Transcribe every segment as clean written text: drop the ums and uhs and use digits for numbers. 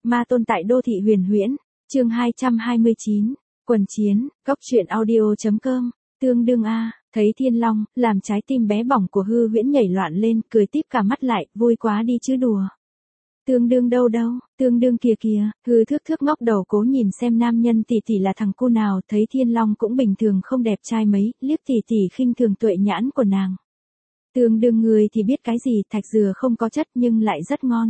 Ma tôn tại đô thị huyền huyễn, chương 229, quần chiến, góc truyện audio.com, tương đương a, thấy thiên long, làm trái tim bé bỏng của hư huyễn nhảy loạn lên, cười típ cả mắt lại, vui quá đi chứ đùa. Tương đương đâu đâu, tương đương kìa kìa, hư thước thước ngóc đầu cố nhìn xem nam nhân tỷ tỷ là thằng cu nào, thấy thiên long cũng bình thường không đẹp trai mấy, liếc tỷ tỷ khinh thường tuệ nhãn của nàng. Tương đương người thì biết cái gì, thạch dừa không có chất nhưng lại rất ngon.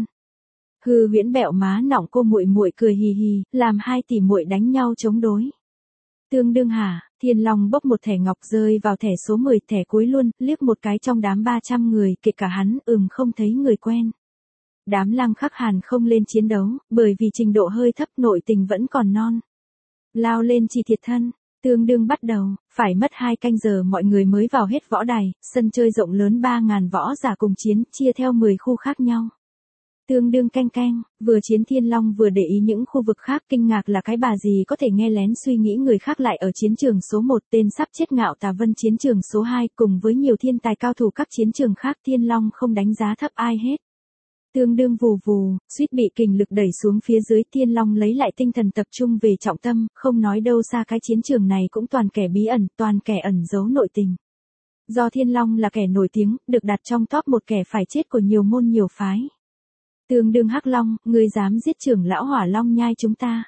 Hư huyễn bẹo má nọng cô muội muội cười hì hì, làm hai tỷ muội đánh nhau chống đối. Tương đương hả, thiên long bốc một thẻ ngọc rơi vào thẻ số 10, thẻ cuối luôn, liếc một cái trong đám 300 người, kể cả hắn, không thấy người quen. Đám Lăng Khắc Hàn không lên chiến đấu, bởi vì trình độ hơi thấp, nội tình vẫn còn non. Lao lên chỉ thiệt thân, tương đương bắt đầu, phải mất 2 canh giờ mọi người mới vào hết võ đài, sân chơi rộng lớn 3.000 võ giả cùng chiến, chia theo 10 khu khác nhau. Tương đương canh canh, vừa chiến thiên long vừa để ý những khu vực khác, kinh ngạc là cái bà gì có thể nghe lén suy nghĩ người khác lại ở chiến trường số 1, tên sắp chết Ngạo Tà Vân chiến trường số 2, cùng với nhiều thiên tài cao thủ các chiến trường khác, thiên long không đánh giá thấp ai hết. Tương đương vù vù, suýt bị kình lực đẩy xuống phía dưới, thiên long lấy lại tinh thần tập trung về trọng tâm, không nói đâu xa cái chiến trường này cũng toàn kẻ bí ẩn, toàn kẻ ẩn giấu nội tình. Do thiên long là kẻ nổi tiếng, được đặt trong top một kẻ phải chết của nhiều môn nhiều phái. Tương đương Hắc Long, ngươi dám giết trưởng lão Hỏa Long Nhai chúng ta.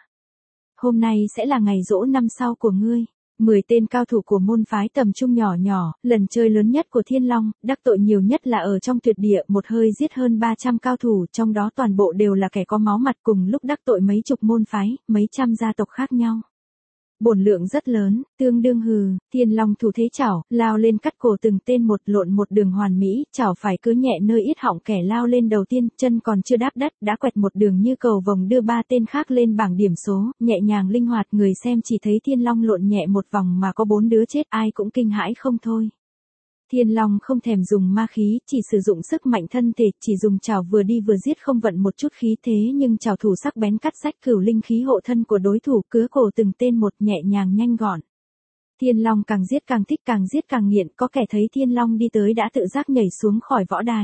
Hôm nay sẽ là ngày giỗ năm sau của ngươi. 10 tên cao thủ của môn phái tầm trung nhỏ nhỏ, lần chơi lớn nhất của Thiên Long, đắc tội nhiều nhất là ở trong tuyệt địa, một hơi giết hơn 300 cao thủ, trong đó toàn bộ đều là kẻ có máu mặt, cùng lúc đắc tội mấy chục môn phái, mấy trăm gia tộc khác nhau. Bổn lượng rất lớn, tương đương hừ, Thiên Long thủ thế chảo, lao lên cắt cổ từng tên một, lộn một đường hoàn mỹ, chảo phải cứ nhẹ nơi yết họng kẻ lao lên đầu tiên, chân còn chưa đáp đất, đã quẹt một đường như cầu vồng đưa 3 tên khác lên bảng điểm số, nhẹ nhàng linh hoạt, người xem chỉ thấy Thiên Long lộn nhẹ một vòng mà có 4 đứa chết, ai cũng kinh hãi không thôi. Thiên Long không thèm dùng ma khí, chỉ sử dụng sức mạnh thân thể, chỉ dùng chảo vừa đi vừa giết, không vận một chút khí thế, nhưng chảo thủ sắc bén cắt rách cửu linh khí hộ thân của đối thủ, cứa cổ từng tên một, nhẹ nhàng nhanh gọn. Thiên Long càng giết càng thích, càng giết càng nghiện, có kẻ thấy Thiên Long đi tới đã tự giác nhảy xuống khỏi võ đài.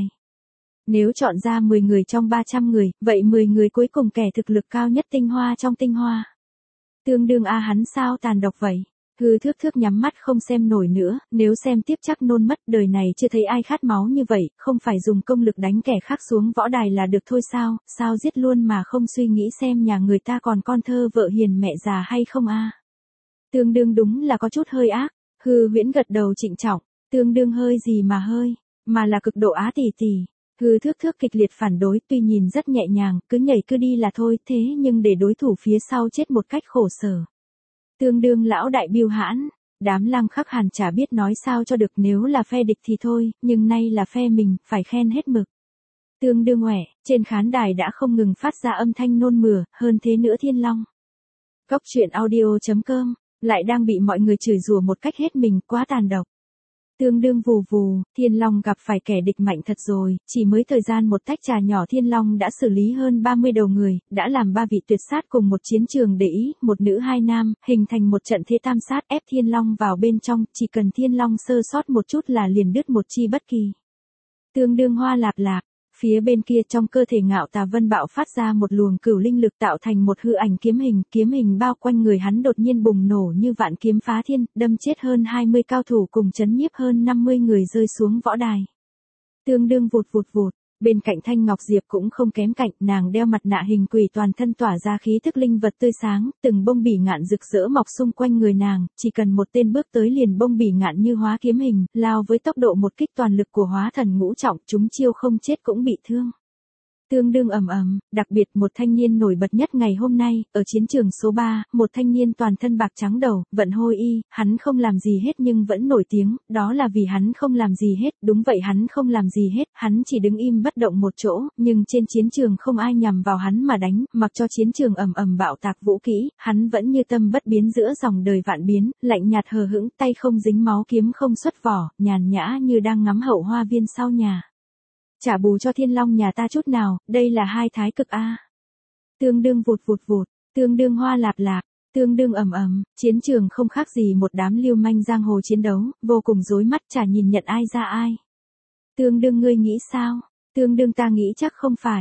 Nếu chọn ra 10 người trong 300 người, vậy 10 người cuối cùng kẻ thực lực cao nhất tinh hoa trong tinh hoa. Tương đương a, hắn sao tàn độc vậy? Hư thước thước nhắm mắt không xem nổi nữa, nếu xem tiếp chắc nôn mất, đời này chưa thấy ai khát máu như vậy, không phải dùng công lực đánh kẻ khác xuống võ đài là được thôi sao, sao giết luôn mà không suy nghĩ xem nhà người ta còn con thơ vợ hiền mẹ già hay không a? Tương đương đúng là có chút hơi ác, hư huyễn gật đầu trịnh trọng, tương đương hơi gì mà hơi, mà là cực độ á tỷ tỷ. Hư thước thước kịch liệt phản đối, tuy nhìn rất nhẹ nhàng, cứ nhảy cứ đi là thôi, thế nhưng để đối thủ phía sau chết một cách khổ sở. Tương đương lão đại biêu hãn, đám Lăng Khắc Hàn chả biết nói sao cho được, nếu là phe địch thì thôi, nhưng nay là phe mình, phải khen hết mực. Tương đương ngoẻ, trên khán đài đã không ngừng phát ra âm thanh nôn mửa, hơn thế nữa Thiên Long. Góc truyện audio.com, lại đang bị mọi người chửi rủa một cách hết mình, quá tàn độc. Tương đương vù vù, Thiên Long gặp phải kẻ địch mạnh thật rồi, chỉ mới thời gian một tách trà nhỏ Thiên Long đã xử lý hơn 30 đầu người, đã làm 3 vị tuyệt sát cùng một chiến trường để ý, một nữ hai nam, hình thành một trận thế tam sát ép Thiên Long vào bên trong, chỉ cần Thiên Long sơ sót một chút là liền đứt một chi bất kỳ. Tương đương hoa lạp lạp. Phía bên kia trong cơ thể Ngạo Tà Vân bạo phát ra một luồng cửu linh lực tạo thành một hư ảnh kiếm hình bao quanh người hắn đột nhiên bùng nổ như vạn kiếm phá thiên, đâm chết hơn 20 cao thủ cùng chấn nhiếp hơn 50 người rơi xuống võ đài. Tương đương vụt vụt vụt, bên cạnh Thanh Ngọc Diệp cũng không kém cạnh, nàng đeo mặt nạ hình quỷ toàn thân tỏa ra khí thức linh vật tươi sáng, từng bông bỉ ngạn rực rỡ mọc xung quanh người nàng, chỉ cần một tên bước tới liền bông bỉ ngạn như hóa kiếm hình, lao với tốc độ một kích toàn lực của hóa thần ngũ trọng, chúng chiêu không chết cũng bị thương. Tương đương đặc biệt một thanh niên nổi bật nhất ngày hôm nay, ở chiến trường số 3, một thanh niên toàn thân bạc trắng đầu, vận hôi y, hắn không làm gì hết nhưng vẫn nổi tiếng, đó là vì hắn không làm gì hết, đúng vậy hắn không làm gì hết, hắn chỉ đứng im bất động một chỗ, nhưng trên chiến trường không ai nhằm vào hắn mà đánh, mặc cho chiến trường bạo tạc vũ kỹ, hắn vẫn như tâm bất biến giữa dòng đời vạn biến, lạnh nhạt hờ hững, tay không dính máu, kiếm không xuất vỏ, nhàn nhã như đang ngắm hậu hoa viên sau nhà. Trả bù cho Thiên Long nhà ta chút nào, đây là hai thái cực a. Tương đương vụt vụt vụt, tương đương hoa lạp lạp, tương đương chiến trường không khác gì một đám lưu manh giang hồ chiến đấu, vô cùng rối mắt chả nhìn nhận ai ra ai. Tương đương ngươi nghĩ sao? Tương đương ta nghĩ chắc không phải.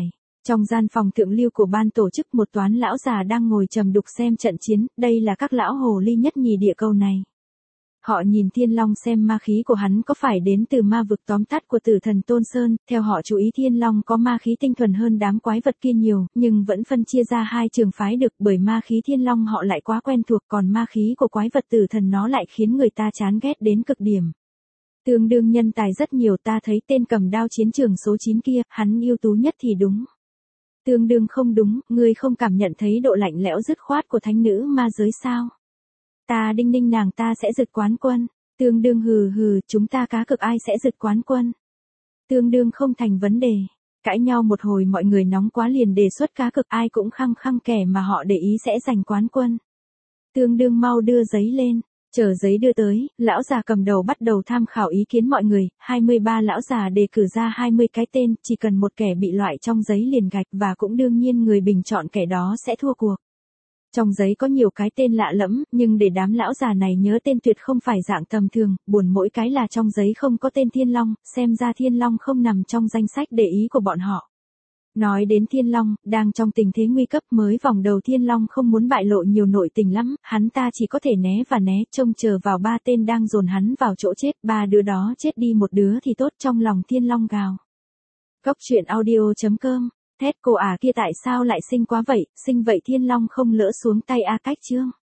Trong gian phòng thượng lưu của ban tổ chức một toán lão già đang ngồi trầm đục xem trận chiến, đây là các lão hồ ly nhất nhì địa cầu này. Họ nhìn Thiên Long xem ma khí của hắn có phải đến từ ma vực tóm tắt của tử thần Tôn Sơn, theo họ chú ý Thiên Long có ma khí tinh thuần hơn đám quái vật kia nhiều, nhưng vẫn phân chia ra hai trường phái được bởi ma khí Thiên Long họ lại quá quen thuộc, còn ma khí của quái vật tử thần nó lại khiến người ta chán ghét đến cực điểm. Tương đương nhân tài rất nhiều, ta thấy tên cầm đao chiến trường số 9 kia, hắn ưu tú nhất thì đúng. Tương đương không đúng, ngươi không cảm nhận thấy độ lạnh lẽo dứt khoát của thánh nữ ma giới sao? Ta đinh ninh nàng ta sẽ giật quán quân. Tương đương hừ hừ, chúng ta cá cực ai sẽ giật quán quân? Tương đương không thành vấn đề. Cãi nhau một hồi mọi người nóng quá liền đề xuất cá cực, ai cũng khăng khăng kẻ mà họ để ý sẽ giành quán quân. Tương đương mau đưa giấy lên. Chờ giấy đưa tới, lão già cầm đầu bắt đầu tham khảo ý kiến mọi người, 23 lão già đề cử ra 20 cái tên, chỉ cần một kẻ bị loại trong giấy liền gạch và cũng đương nhiên người bình chọn kẻ đó sẽ thua cuộc. Trong giấy có nhiều cái tên lạ lẫm, nhưng để đám lão già này nhớ tên tuyệt không phải dạng tầm thường, buồn mỗi cái là trong giấy không có tên Thiên Long, xem ra Thiên Long không nằm trong danh sách để ý của bọn họ. Nói đến Thiên Long, đang trong tình thế nguy cấp mới vòng đầu Thiên Long không muốn bại lộ nhiều nội tình lắm, hắn ta chỉ có thể né và né, trông chờ vào ba tên đang dồn hắn vào chỗ chết, ba đứa đó chết đi một đứa thì tốt, trong lòng Thiên Long gào. Góc truyện audio.com, thét cô kia tại sao lại xinh quá vậy, xinh vậy Thiên Long không lỡ xuống tay A Cách Chương.